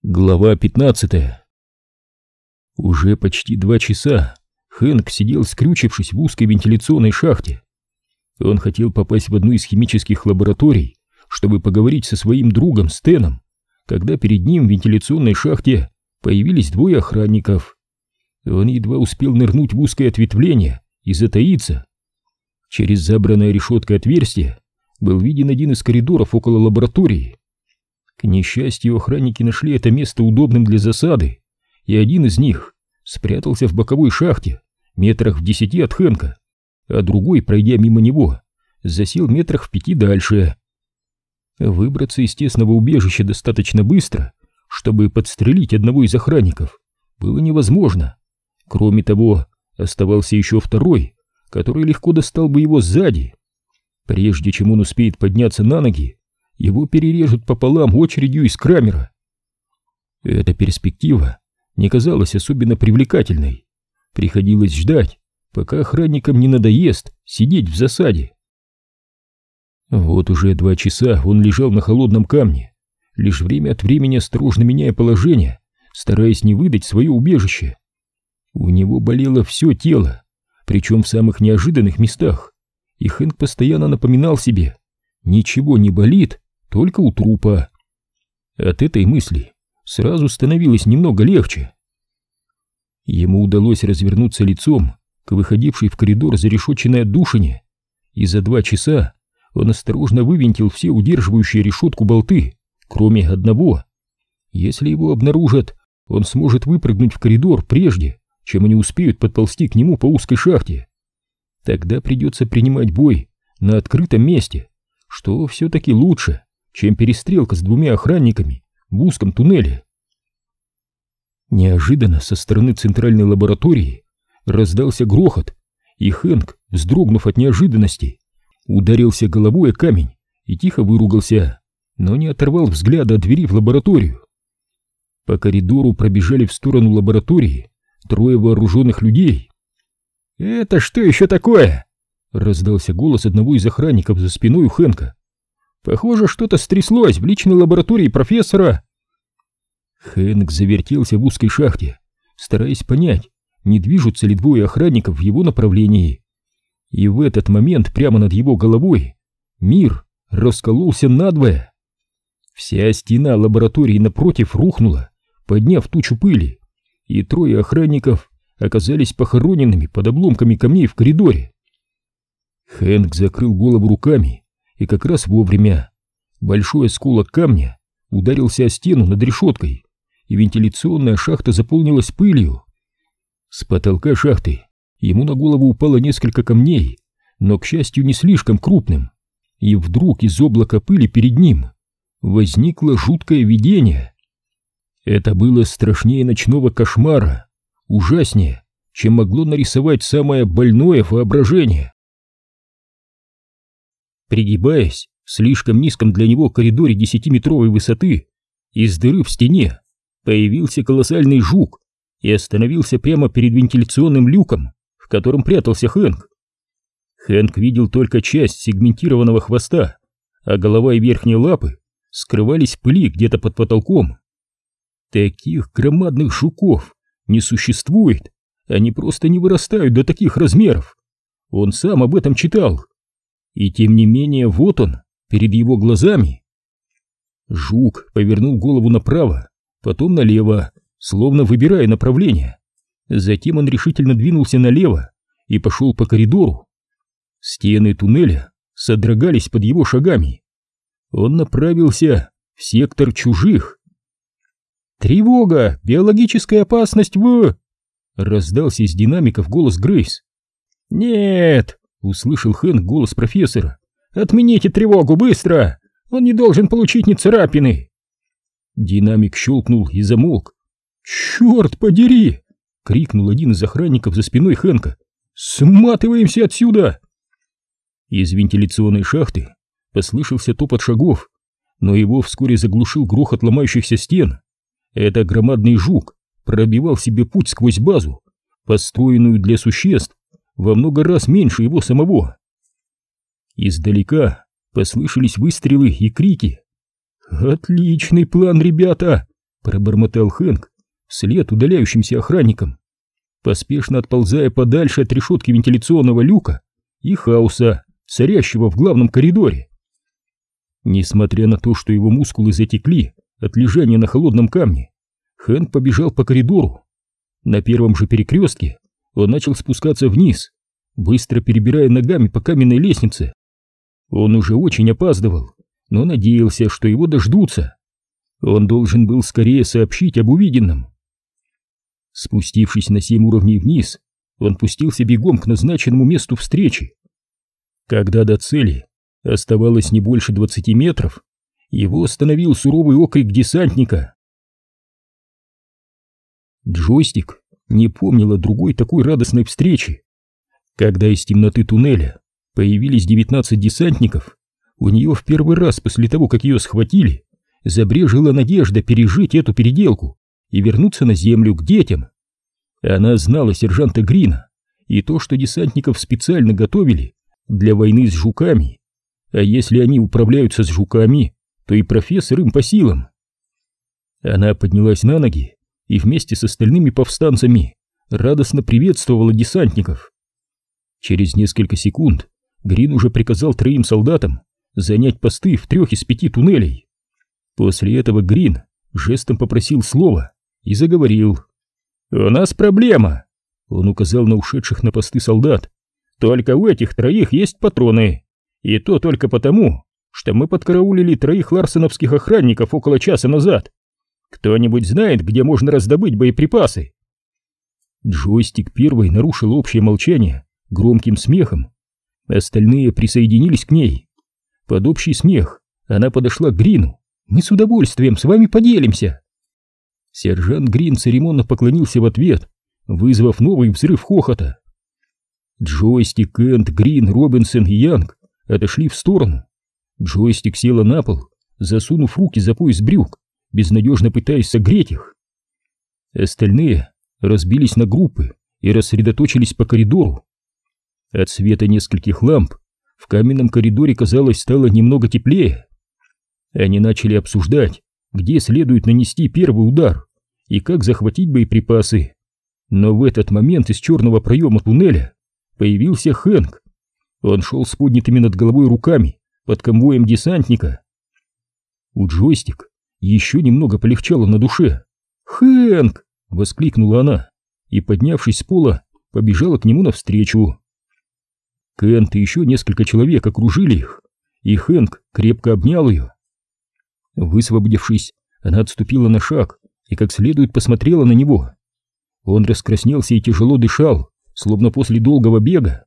Глава 15. Уже почти 2 часа Хэнк сидел, скрючившись в узкой вентиляционной шахте. Он хотел попасть в одну из химических лабораторий, чтобы поговорить со своим другом Стэном, когда перед ним в вентиляционной шахте появились 2 охранников. Он едва успел нырнуть в узкое ответвление и затаиться. Через забранное решеткой отверстие был виден один из коридоров около лаборатории. К несчастью, охранники нашли это место удобным для засады, и один из них спрятался в боковой шахте, метрах в 10 от Хэнка, а другой, пройдя мимо него, засел метрах в 5 дальше. Выбраться из тесного убежища достаточно быстро, чтобы подстрелить одного из охранников, было невозможно. Кроме того, оставался еще второй, который легко достал бы его сзади. Прежде чем он успеет подняться на ноги, его перережут пополам очередью из Крамера. Эта перспектива не казалась особенно привлекательной. Приходилось ждать, пока охранникам не надоест сидеть в засаде. Вот уже 2 часа он лежал на холодном камне, лишь время от времени осторожно меняя положение, стараясь не выдать свое убежище. У него болело все тело, причем в самых неожиданных местах, и Хэнк постоянно напоминал себе: ничего не болит, только у трупа. От этой мысли сразу становилось немного легче. Ему удалось развернуться лицом к выходившей в коридор зарешетченной отдушине, и за 2 часа он осторожно вывинтил все удерживающие решетку болты, кроме одного. Если его обнаружат, он сможет выпрыгнуть в коридор прежде, чем они успеют подползти к нему по узкой шахте. Тогда придется принимать бой на открытом месте, что все-таки лучше, чем перестрелка с 2 охранниками в узком туннеле. Неожиданно со стороны центральной лаборатории раздался грохот, и Хэнк, вздрогнув от неожиданности, ударился головой о камень и тихо выругался, но не оторвал взгляда от двери в лабораторию. По коридору пробежали в сторону лаборатории 3 вооруженных людей. «Это что еще такое?» — раздался голос одного из охранников за спиной у Хэнка. «Похоже, что-то стряслось в личной лаборатории профессора». Хэнк завертелся в узкой шахте, стараясь понять, не движутся ли 2 охранников в его направлении. И в этот момент прямо над его головой мир раскололся надвое. Вся стена лаборатории напротив рухнула, подняв тучу пыли, и 3 охранников оказались похороненными под обломками камней в коридоре. Хэнк закрыл голову руками, и как раз вовремя большой осколок камня ударился о стену над решеткой, и вентиляционная шахта заполнилась пылью. С потолка шахты ему на голову упало несколько камней, но, к счастью, не слишком крупным, и вдруг из облака пыли перед ним возникло жуткое видение. Это было страшнее ночного кошмара, ужаснее, чем могло нарисовать самое больное воображение. Пригибаясь в слишком низком для него коридоре 10-метровой высоты, из дыры в стене появился колоссальный жук и остановился прямо перед вентиляционным люком, в котором прятался Хэнк. Хэнк видел только часть сегментированного хвоста, а голова и верхние лапы скрывались в пыли где-то под потолком. Таких громадных жуков не существует, они просто не вырастают до таких размеров. Он сам об этом читал. И тем не менее, вот он, перед его глазами. Жук повернул голову направо, потом налево, словно выбирая направление. Затем он решительно двинулся налево и пошел по коридору. Стены туннеля содрогались под его шагами. Он направился в сектор чужих. «Тревога! Биологическая опасность в...» Раздался из динамиков голос Грейс. «Нет!» — услышал Хэнк голос профессора. «Отмените тревогу, быстро! Он не должен получить ни царапины!» Динамик щелкнул и замолк. «Черт подери!» — крикнул один из охранников за спиной Хэнка. «Сматываемся отсюда!» Из вентиляционной шахты послышался топот шагов, но его вскоре заглушил грохот ломающихся стен. Это громадный жук пробивал себе путь сквозь базу, построенную для существ во много раз меньше его самого. Издалека послышались выстрелы и крики. «Отличный план, ребята!» пробормотал Хэнк вслед удаляющимся охранникам, поспешно отползая подальше от решетки вентиляционного люка и хаоса, царящего в главном коридоре. Несмотря на то, что его мускулы затекли от лежания на холодном камне, Хэнк побежал по коридору. На первом же перекрестке он начал спускаться вниз, быстро перебирая ногами по каменной лестнице. Он уже очень опаздывал, но надеялся, что его дождутся. Он должен был скорее сообщить об увиденном. Спустившись на 7 уровней вниз, он пустился бегом к назначенному месту встречи. Когда до цели оставалось не больше 20 метров, его остановил суровый окрик десантника. Джойстик не помнил о другой такой радостной встрече. Когда из темноты туннеля появились 19 десантников, у нее в первый раз после того, как ее схватили, забрежила надежда пережить эту переделку и вернуться на землю к детям. Она знала сержанта Грина и то, что десантников специально готовили для войны с жуками, а если они управляются с жуками, то и профессор им по силам. Она поднялась на ноги и вместе с остальными повстанцами радостно приветствовала десантников. Через несколько секунд Грин уже приказал 3 солдатам занять посты в 3 из 5 туннелей. После этого Грин жестом попросил слова и заговорил. «У нас проблема!» Он указал на ушедших на посты солдат. «Только у этих 3 есть патроны. И то только потому, что мы подкараулили 3 ларсоновских охранников около часа назад. Кто-нибудь знает, где можно раздобыть боеприпасы?» Джойстик первой нарушил общее молчание громким смехом. Остальные присоединились к ней. Под общий смех она подошла к Грину. «Мы с удовольствием с вами поделимся!» Сержант Грин церемонно поклонился в ответ, вызвав новый взрыв хохота. Джойстик, Кент, Грин, Робинсон и Янг отошли в сторону. Джойстик села на пол, засунув руки за пояс брюк, безнадежно пытаясь согреть их. Остальные разбились на группы и рассредоточились по коридору. От света нескольких ламп в каменном коридоре, казалось, стало немного теплее. Они начали обсуждать, где следует нанести первый удар и как захватить боеприпасы. Но в этот момент из черного проема туннеля появился Хэнк. Он шел с поднятыми над головой руками под конвоем десантника. У Джойстик еще немного полегчало на душе. «Хэнк!» — воскликнула она и, поднявшись с пола, побежала к нему навстречу. Кент и еще несколько человек окружили их, и Хэнк крепко обнял ее. Высвободившись, она отступила на шаг и как следует посмотрела на него. Он раскраснелся и тяжело дышал, словно после долгого бега.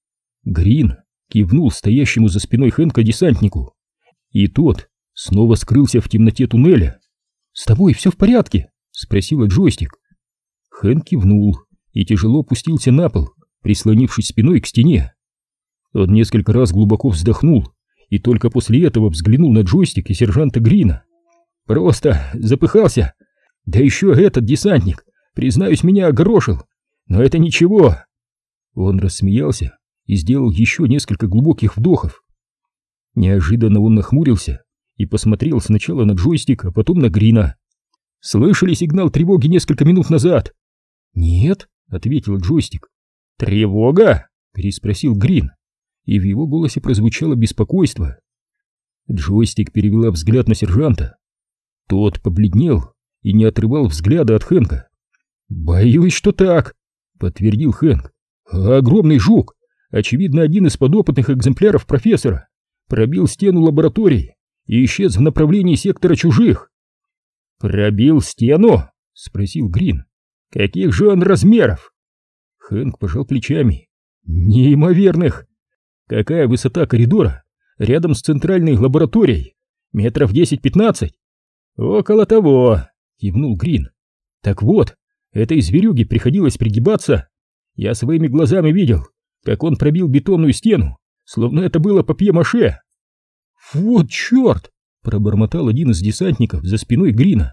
Грин кивнул стоящему за спиной Хэнка десантнику, и тот снова скрылся в темноте туннеля. «С тобой все в порядке?» — спросила Джойстик. Хэнк кивнул и тяжело опустился на пол, прислонившись спиной к стене. Он несколько раз глубоко вздохнул и только после этого взглянул на Джойстик и сержанта Грина. «Просто запыхался. Да еще этот десантник, признаюсь, меня огорошил. Но это ничего». Он рассмеялся и сделал еще несколько глубоких вдохов. Неожиданно он нахмурился и посмотрел сначала на Джойстик, а потом на Грина. «Слышали сигнал тревоги несколько минут назад?» «Нет», — ответил Джойстик. «Тревога?» — переспросил Грин, и в его голосе прозвучало беспокойство. Джойстик перевела взгляд на сержанта. Тот побледнел и не отрывал взгляда от Хэнка. «Боюсь, что так», — подтвердил Хэнк. «Огромный жук, очевидно, один из подопытных экземпляров профессора, пробил стену лаборатории и исчез в направлении сектора чужих». «Пробил стену?» — спросил Грин. «Каких же он размеров?» Хэнк пожал плечами. «Неимоверных. Какая высота коридора рядом с центральной лабораторией? Метров 10-15?» «Около того», — кивнул Грин. «Так вот, этой зверюге приходилось пригибаться. Я своими глазами видел, как он пробил бетонную стену, словно это было папье-маше». «Вот черт!» — пробормотал один из десантников за спиной Грина.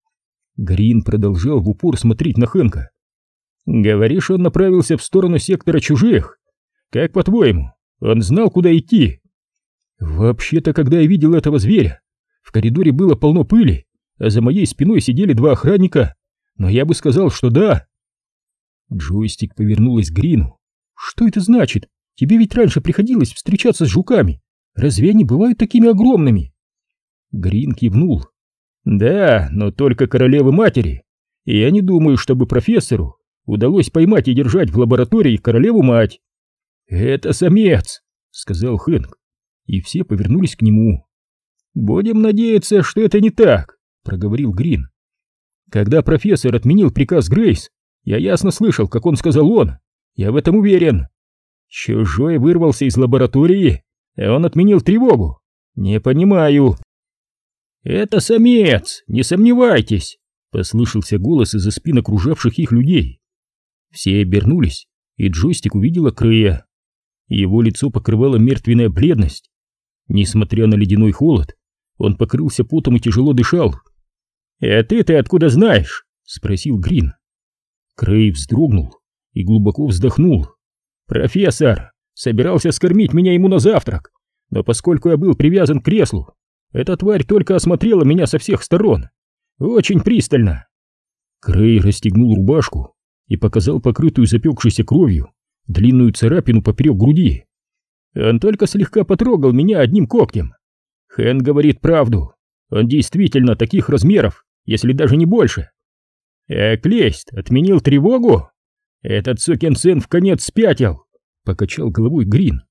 Грин продолжал в упор смотреть на Хэнка. «Говоришь, он направился в сторону сектора чужих? Как по-твоему, он знал, куда идти?» «Вообще-то, когда я видел этого зверя, в коридоре было полно пыли, а за моей спиной сидели 2 охранника, но я бы сказал, что да. Джойстик повернулась к Грину. Что это значит? Тебе ведь раньше приходилось встречаться с жуками. Разве они бывают такими огромными? Грин кивнул. Да, но только королевы-матери. И я не думаю, чтобы профессору удалось поймать и держать в лаборатории королеву-мать. Это самец, сказал Хэнк, и все повернулись к нему. Будем надеяться, что это не так, проговорил Грин. Когда профессор отменил приказ Грейс, я ясно слышал, как он сказал он. Я в этом уверен. Чужой вырвался из лаборатории, и он отменил тревогу. Не понимаю. Это самец, не сомневайтесь, послышался голос из-за спин окружавших их людей. Все обернулись, и Джойстик увидела Крэя. Его лицо покрывала мертвенная бледность. Несмотря на ледяной холод, он покрылся потом и тяжело дышал. «А ты откуда знаешь?» — спросил Грин. Крей вздрогнул и глубоко вздохнул. «Профессор собирался скормить меня ему на завтрак, но поскольку я был привязан к креслу, эта тварь только осмотрела меня со всех сторон. Очень пристально». Крей расстегнул рубашку и показал покрытую запекшейся кровью длинную царапину поперек груди. Он только слегка потрогал меня одним когтем. Хэн говорит правду. Он действительно таких размеров, если даже не больше. А Клейст отменил тревогу? Этот сукин сын вконец спятил, покачал головой Грин.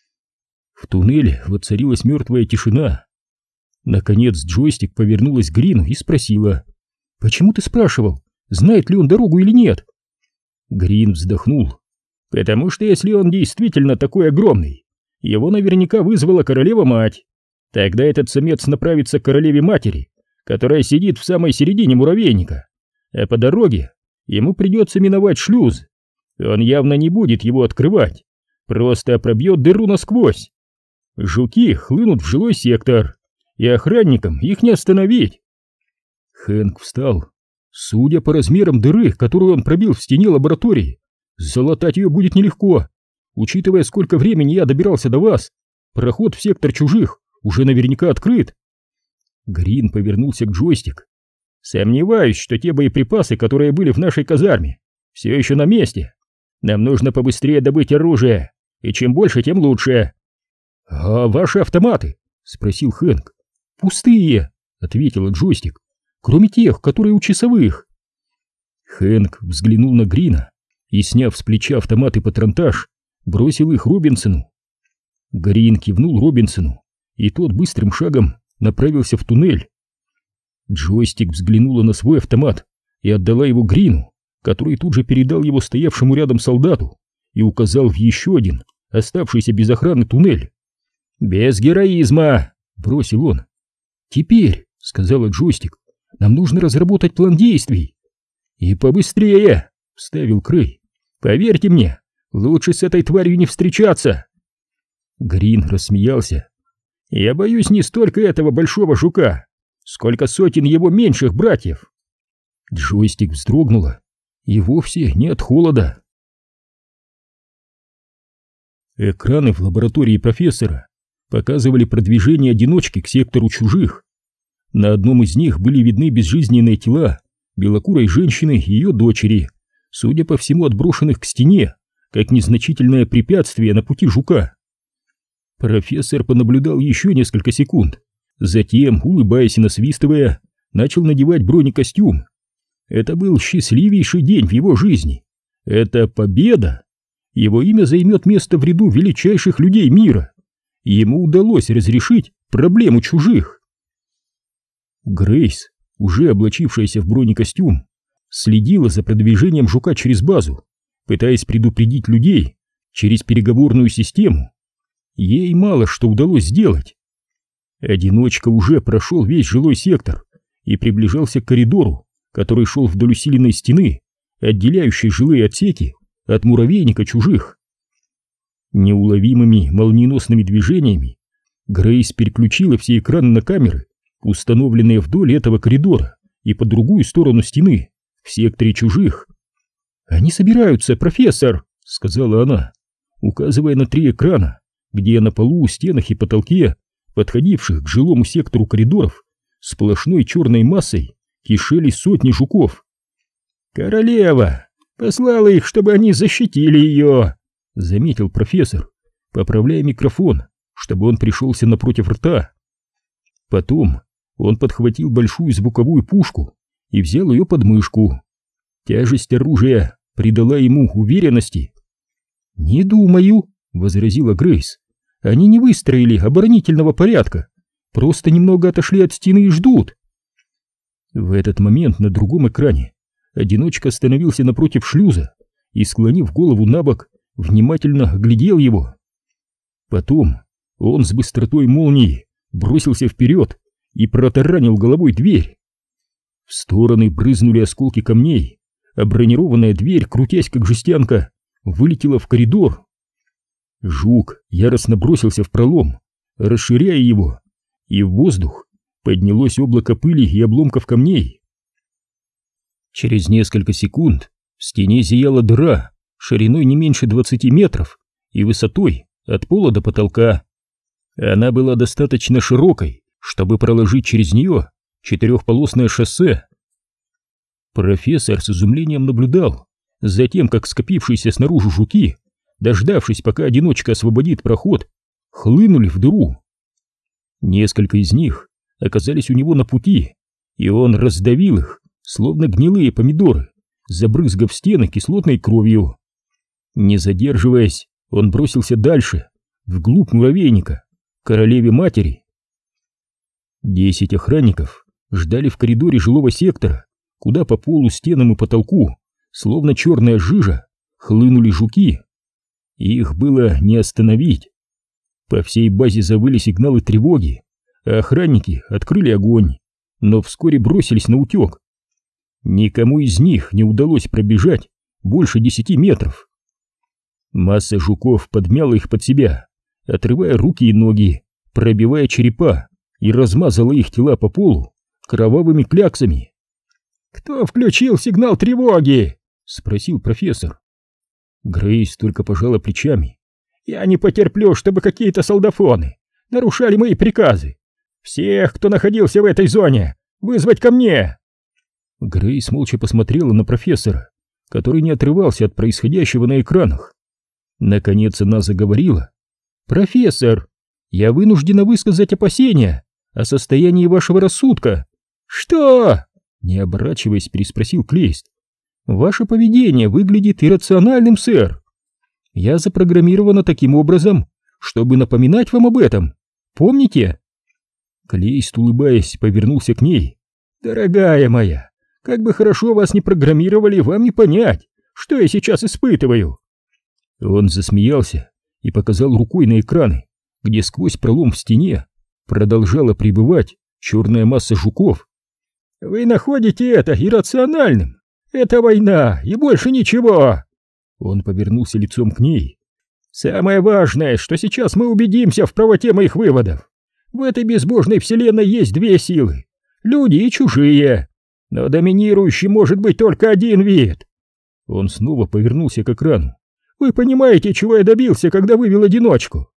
В туннеле воцарилась мертвая тишина. Наконец Джойстик повернулась к Грину и спросила: «Почему ты спрашивал, знает ли он дорогу или нет?» Грин вздохнул. «Потому что если он действительно такой огромный, его наверняка вызвала королева-мать. Тогда этот самец направится к королеве-матери, которая сидит в самой середине муравейника, а по дороге ему придется миновать шлюз. Он явно не будет его открывать, просто пробьет дыру насквозь. Жуки хлынут в жилой сектор, и охранникам их не остановить». Хэнк встал. Судя по размерам дыры, которую он пробил в стене лаборатории, залатать ее будет нелегко. Учитывая, сколько времени я добирался до вас, проход в сектор чужих уже наверняка открыт. Грин повернулся к Джойстик. «Сомневаюсь, что те боеприпасы, которые были в нашей казарме, все еще на месте. Нам нужно побыстрее добыть оружие, и чем больше, тем лучше». «А ваши автоматы?» — спросил Хэнк. «Пустые», — ответила Джойстик, «кроме тех, которые у часовых». Хэнк взглянул на Грина и, сняв с плеча автомат и патронтаж, бросил их Робинсону. Грин кивнул Робинсону, и тот быстрым шагом направился в туннель. Джойстик взглянула на свой автомат и отдала его Грину, который тут же передал его стоявшему рядом солдату и указал в еще один, оставшийся без охраны туннель. «Без героизма!» — бросил он. «Теперь», — сказала Джойстик, — «нам нужно разработать план действий». «И побыстрее!» — вставил Крей. «Поверьте мне, лучше с этой тварью не встречаться!» Грин рассмеялся. «Я боюсь не столько этого большого жука, сколько сотен его меньших братьев!» Джойстик вздрогнула, и вовсе не от холода. Экраны в лаборатории профессора показывали продвижение одиночки к сектору чужих. На одном из них были видны безжизненные тела белокурой женщины и ее дочери, судя по всему отброшенных к стене, как незначительное препятствие на пути жука. Профессор понаблюдал еще несколько секунд, затем, улыбаясь и насвистывая, начал надевать бронекостюм. Это был счастливейший день в его жизни. Это победа. Его имя займет место в ряду величайших людей мира. Ему удалось разрешить проблему чужих. Грейс, уже облачившаяся в бронекостюм, следила за продвижением жука через базу, пытаясь предупредить людей через переговорную систему. Ей мало что удалось сделать. Одиночка уже прошел весь жилой сектор и приближался к коридору, который шел вдоль усиленной стены, отделяющей жилые отсеки от муравейника чужих. Неуловимыми молниеносными движениями Грейс переключила все экраны на камеры, установленные вдоль этого коридора и по другую сторону стены, в секторе чужих. «Они собираются, профессор!» — сказала она, указывая на 3 экрана, где на полу, стенах и потолке, подходивших к жилому сектору коридоров, сплошной черной массой кишели сотни жуков. «Королева послала их, чтобы они защитили ее», — заметил профессор, поправляя микрофон, чтобы он пришелся напротив рта. Потом он подхватил большую звуковую пушку и взял ее под мышку. Тяжесть оружия придала ему уверенности. «Не думаю», — возразила Грейс. «Они не выстроили оборонительного порядка, просто немного отошли от стены и ждут». В этот момент на другом экране одиночка остановился напротив шлюза и, склонив голову набок, внимательно оглядел его. Потом он с быстротой молнии бросился вперед и протаранил головой дверь. В стороны брызнули осколки камней, а бронированная дверь, крутясь как жестянка, вылетела в коридор. Жук яростно бросился в пролом, расширяя его, и в воздух поднялось облако пыли и обломков камней. Через несколько секунд в стене зияла дыра шириной не меньше 20 метров и высотой от пола до потолка. Она была достаточно широкой, чтобы проложить через нее четырехполосное шоссе. Профессор с изумлением наблюдал за тем, как скопившиеся снаружи жуки, дождавшись, пока одиночка освободит проход, хлынули в дыру. Несколько из них оказались у него на пути, и он раздавил их, словно гнилые помидоры, забрызгав стены кислотной кровью. Не задерживаясь, он бросился дальше, вглубь муравейника, к королеве-матери. 10 охранников ждали в коридоре жилого сектора, куда по полу, стенам и потолку, словно черная жижа, хлынули жуки. Их было не остановить. По всей базе завыли сигналы тревоги, а охранники открыли огонь, но вскоре бросились на утек. Никому из них не удалось пробежать больше 10 метров. Масса жуков подмяла их под себя, отрывая руки и ноги, пробивая черепа, и размазала их тела по полу кровавыми кляксами. «Кто включил сигнал тревоги?» — спросил профессор. Грейс только пожала плечами. «Я не потерплю, чтобы какие-то солдафоны нарушали мои приказы. Всех, кто находился в этой зоне, вызвать ко мне!» Грейс молча посмотрела на профессора, который не отрывался от происходящего на экранах. Наконец она заговорила. «Профессор, я вынуждена высказать опасения о состоянии вашего рассудка». «Что?» — не оборачиваясь, переспросил Клейст. «Ваше поведение выглядит иррациональным, сэр. Я запрограммирована таким образом, чтобы напоминать вам об этом. Помните?» Клейст, улыбаясь, повернулся к ней. «Дорогая моя, как бы хорошо вас не программировали, вам не понять, что я сейчас испытываю». Он засмеялся и показал рукой на экраны, где сквозь пролом в стене продолжала прибывать черная масса жуков. «Вы находите это иррациональным? Это война и больше ничего!» Он повернулся лицом к ней. «Самое важное, что сейчас мы убедимся в правоте моих выводов. В этой безбожной вселенной есть две силы — люди и чужие, но доминирующий может быть только один вид». Он снова повернулся к экрану. «Вы понимаете, чего я добился, когда вывел одиночку?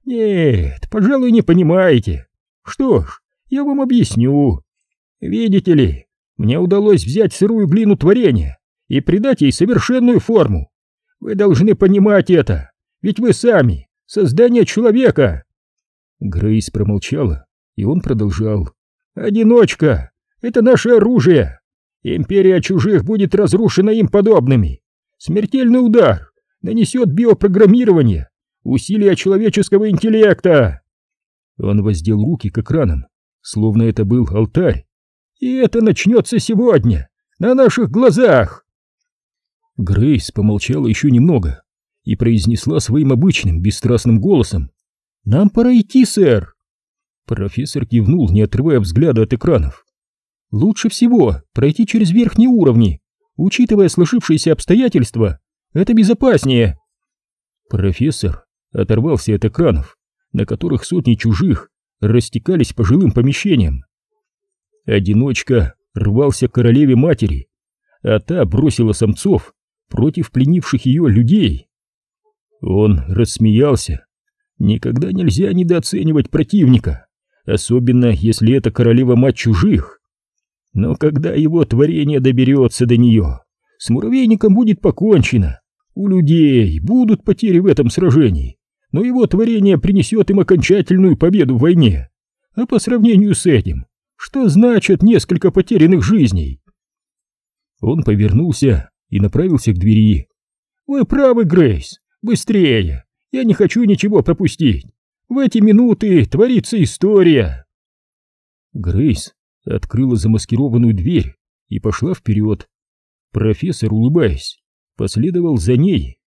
Нет, пожалуй, не понимаете. Что ж, я вам объясню. Видите ли, мне удалось взять сырую глину творения и придать ей совершенную форму. Вы должны понимать это, ведь вы сами — создание человека». Грейс промолчала, и он продолжал. «Одиночка — это наше оружие. Империя чужих будет разрушена им подобными. Смертельный удар нанесет биопрограммирование, усилия человеческого интеллекта». Он воздел руки к экранам, словно это был алтарь. «И это начнется сегодня, на наших глазах!» Грейс помолчала еще немного и произнесла своим обычным бесстрастным голосом: «Нам пора идти, сэр!» Профессор кивнул, не отрывая взгляда от экранов. «Лучше всего пройти через верхние уровни. Учитывая сложившиеся обстоятельства, это безопаснее». Профессор оторвался от экранов, на которых сотни чужих растекались по жилым помещениям. Одиночка рвался к королеве-матери, а та бросила самцов против пленивших ее людей. Он рассмеялся. Никогда нельзя недооценивать противника, особенно если это королева-мать чужих. Но когда его творение доберется до нее, с муравейником будет покончено. У людей будут потери в этом сражении, но его творение принесет им окончательную победу в войне. А по сравнению с этим, что значат несколько потерянных жизней? Он повернулся и направился к двери. «Вы правы, Грейс, быстрее! Я не хочу ничего пропустить! В эти минуты творится история!» Грейс открыла замаскированную дверь и пошла вперед. Профессор, улыбаясь, последовал за ней.